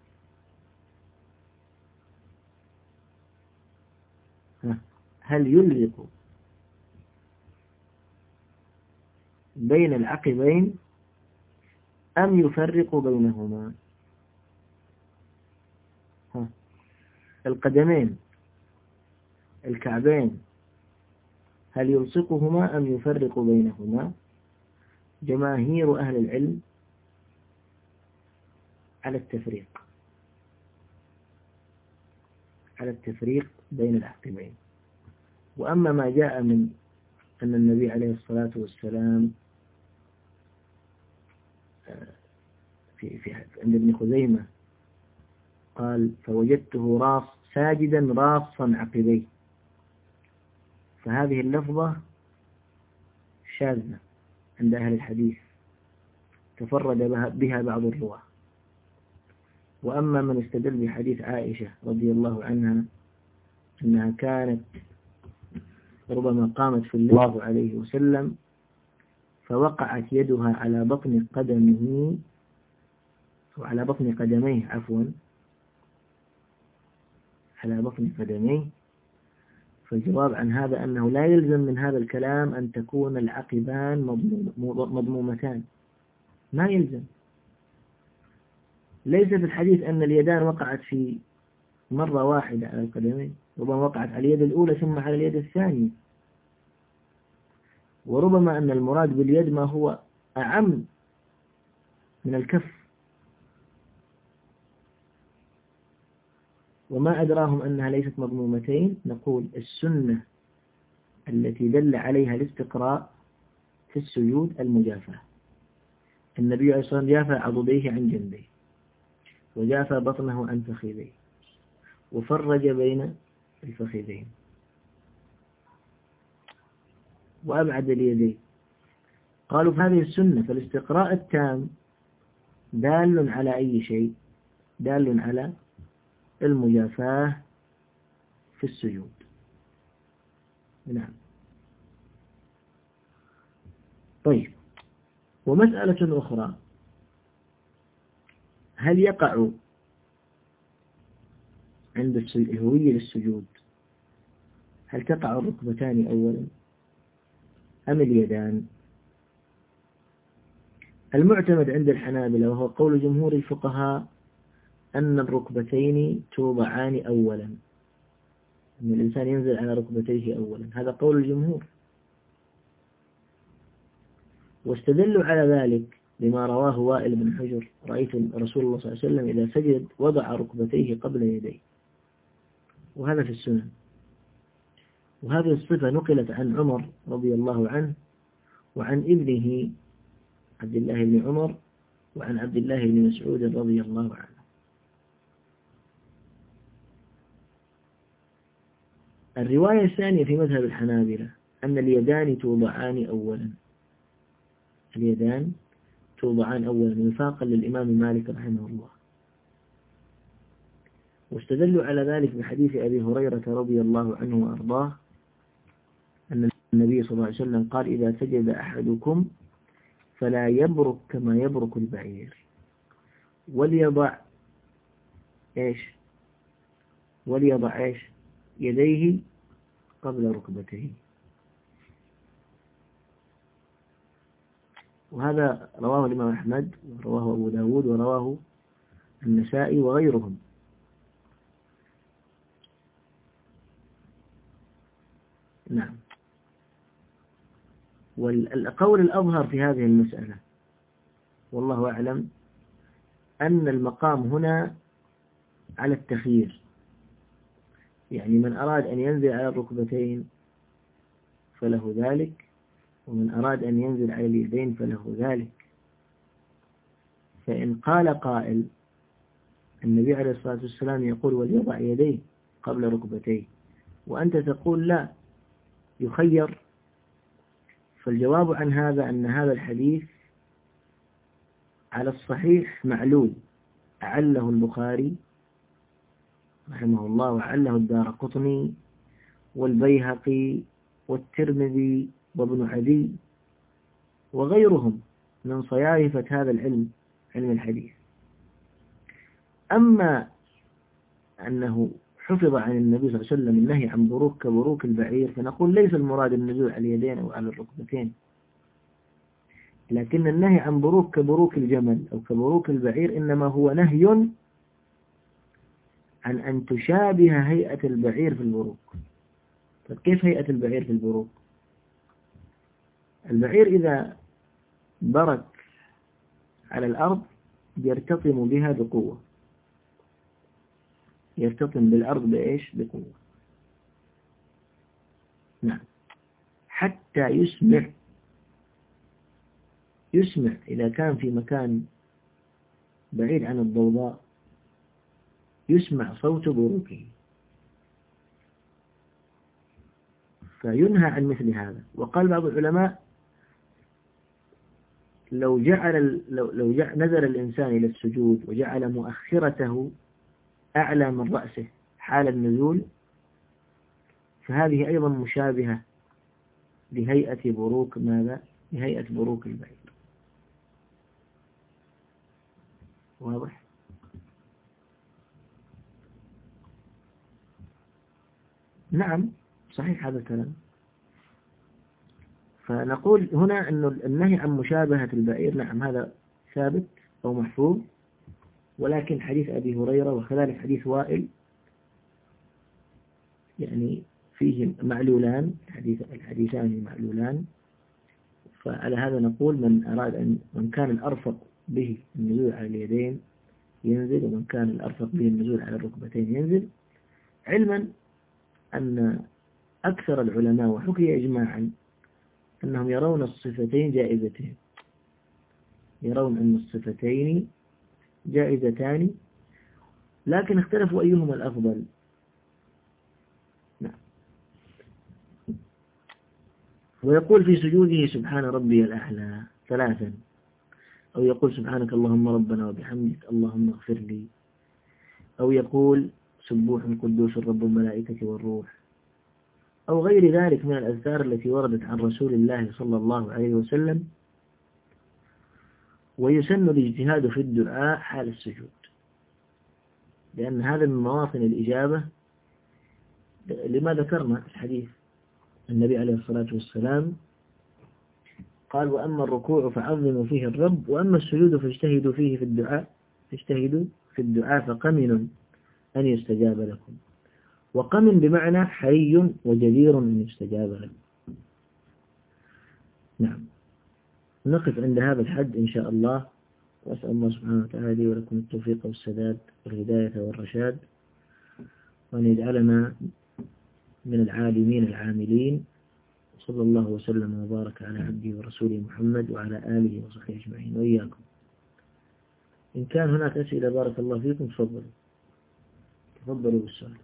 هل يلزق بين العقبين أم يفرق بينهما؟ ها. القدمين الكعبين هل يلصقهما أم يفرق بينهما؟ جماهير أهل العلم على التفريق على التفريق بين العقبين. وأما ما جاء من أن النبي عليه الصلاة والسلام في في عند ابن خزيمة قال فوجدته راص ساجدا راصا عقبيه، فهذه اللفظة شاذة عند أهل الحديث، تفرد بها بعض الرواة. وأما من استدل بحديث عائشة رضي الله عنها أنها كانت ربما قامت في الله عليه وسلم فوقعت يدها على بطن قدمه وعلى بطن قدميه عفوا على بطن قدميه، فالجواب عن هذا أنه لا يلزم من هذا الكلام أن تكون العقبان مضمومتان، ما يلزم. ليس في الحديث أن اليدان وقعت في مرة واحدة على القدمين، ربما وقعت على اليد الأولى ثم على اليد الثانية، وربما أن المراد باليد ما هو أعم من الكف. وما أدراهم أنها ليست مضمومتين؟ نقول السنة التي دل عليها الاستقراء في السجود المجافاة. النبي عليه الصلاة والسلام جافى عضديه عن جنبيه وجافى بطنه عن فخذيه وفرج بين الفخذين وأبعد اليدين. قالوا في هذه السنة فالاستقراء التام دال على أي شيء؟ دال على المجافاة في السجود. نعم. طيب ومسألة أخرى، هل يقع عند الهوية للسجود هل تقع الركبتان أولا أم اليدان؟ المعتمد عند الحنابلة وهو قول جمهور الفقهاء أن الركبتين توضعان أولا، أن الإنسان ينزل على ركبتيه أولا، هذا قول الجمهور. واستدلوا على ذلك بما رواه وائل بن حجر: رأيت رسول الله صلى الله عليه وسلم إذا سجد وضع ركبتيه قبل يديه، وهذا في السنن. وهذه الصفة نقلت عن عمر رضي الله عنه وعن ابنه عبد الله بن عمر وعن عبد الله بن مسعود رضي الله عنه. الرواية الثانية في مذهب الحنابلة أن اليدان توضعان أولا، اليدان توضعان أولا وفاقا للإمام مالك رحمه الله. واستدلوا على ذلك بحديث أبي هريرة رضي الله عنه وأرضاه أن النبي صلى الله عليه وسلم قال: إذا سجد أحدكم فلا يبرك كما يبرك البعير، وليضع إيش وليضع إيش يديه قبل ركبتيه. وهذا رواه الإمام أحمد ورواه أبو داود ورواه النسائي وغيرهم. نعم. والقول الأظهر في هذه المسألة والله أعلم أن المقام هنا على التخيير، يعني من أراد أن ينزل على الركبتين فله ذلك، ومن أراد أن ينزل على اليدين فله ذلك. فإن قال قائل النبي عليه الصلاة والسلام يقول: وليضع يديه قبل ركبتيه، وأنت تقول لا يخير، فالجواب عن هذا أن هذا الحديث على الصحيح معلول، أعله البخاري رحمه الله وعله الدارقطني والبيهقي والترمذي وابن عدي وغيرهم من صيايفة هذا العلم، علم الحديث. أما أنه حفظ عن النبي صلى الله عليه وسلم النهي عن بروك كبروك البعير، فنقول ليس المراد النزول على اليدين أو على الركبتين، لكن النهي عن بروك كبروك الجمل أو كبروك البعير إنما هو نهي عن أن تشابه هيئة البعير في البروك. طيب كيف هيئة البعير في البروك؟ البعير إذا برك على الأرض يرتطم بها بقوة، يرتطم بالأرض بإيش؟ بقوة. نعم. حتى يسمع يسمع إذا كان في مكان بعيد عن الضوضاء يسمع صوت بروكه، فينهى عن مثل هذا. وقال بعض العلماء: لو جعل لو لو جعل نزل الإنسان إلى السجود وجعل مؤخرته أعلى من رأسه حال النزول، فهذه أيضا مشابهة لهيئة بروك ماذا؟ لهيئة بروك البعير. واضح؟ نعم صحيح هذا الكلام. فنقول هنا أن النهي عن مشابهة البعير نعم هذا ثابت أو محفوظ، ولكن حديث أبي هريرة وكذلك حديث وائل يعني فيه معلولان، الحديث الحديثان معلولان. فعلى هذا نقول من أراد أن من كان الأرفق به النزول على اليدين ينزل، ومن كان الأرفق به النزول على الركبتين ينزل، علما أن أكثر العلماء وحكي إجماعا أنهم يرون الصفتين جائزتين، يرون أن الصفتين جائزتان، لكن اختلفوا أيهما الأفضل. نعم. ويقول في سجوده: سبحان ربي الأعلى ثلاثا، أو يقول: سبحانك اللهم ربنا وبحمدك اللهم اغفر لي، أو يقول: سبوح قدوس رب الملائكة والروح، أو غير ذلك من الأذكار التي وردت عن رسول الله صلى الله عليه وسلم. ويسن الاجتهاد في الدعاء حال السجود، لأن هذا من مواطن الإجابة لما ذكرنا في الحديث. النبي عليه الصلاة والسلام قال: وأما الركوع فعظموا فيه الرب، وأما السجود فاجتهدوا فيه في الدعاء فاجتهدوا في الدعاء فقمن أن يستجاب لكم. وقمن بمعنى حري وجدير أن يستجاب لكم. نعم. نقف عند هذا الحد إن شاء الله، وأسأل الله سبحانه وتعالى لي ولكم التوفيق والسداد والهداية والرشاد، وأن يجعلنا من العالمين العاملين. صلى الله وسلم وبارك على عبده ورسوله محمد وعلى آله وصحبه أجمعين وإياكم. إن كان هناك أسئلة بارك الله فيكم تفضلوا تفضلوا بالسؤال.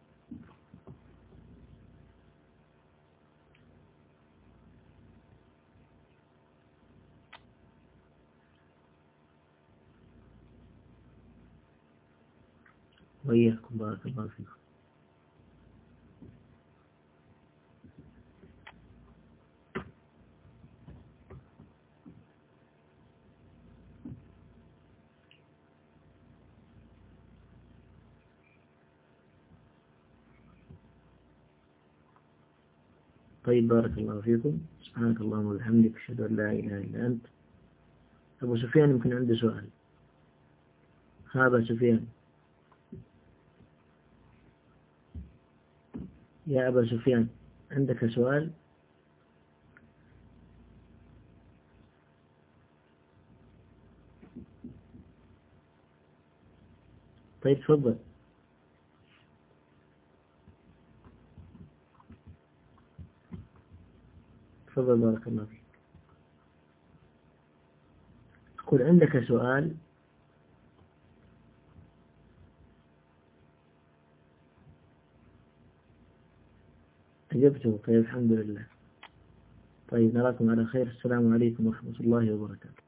وإياكم بارك الله فيكم. طيب بارك الله فيكم. سبحانك اللهم وبحمدك أشهد أن لا إله إلا أنت. أبو سفيان يمكن عنده سؤال. هذا سفيان. يا أبا سفيان عندك سؤال؟ طيب تفضل. تفضل بارك الله فيك. أقول عندك سؤال؟ أجبته. طيب الحمد لله. طيب نراكم على خير. السلام عليكم ورحمة الله وبركاته.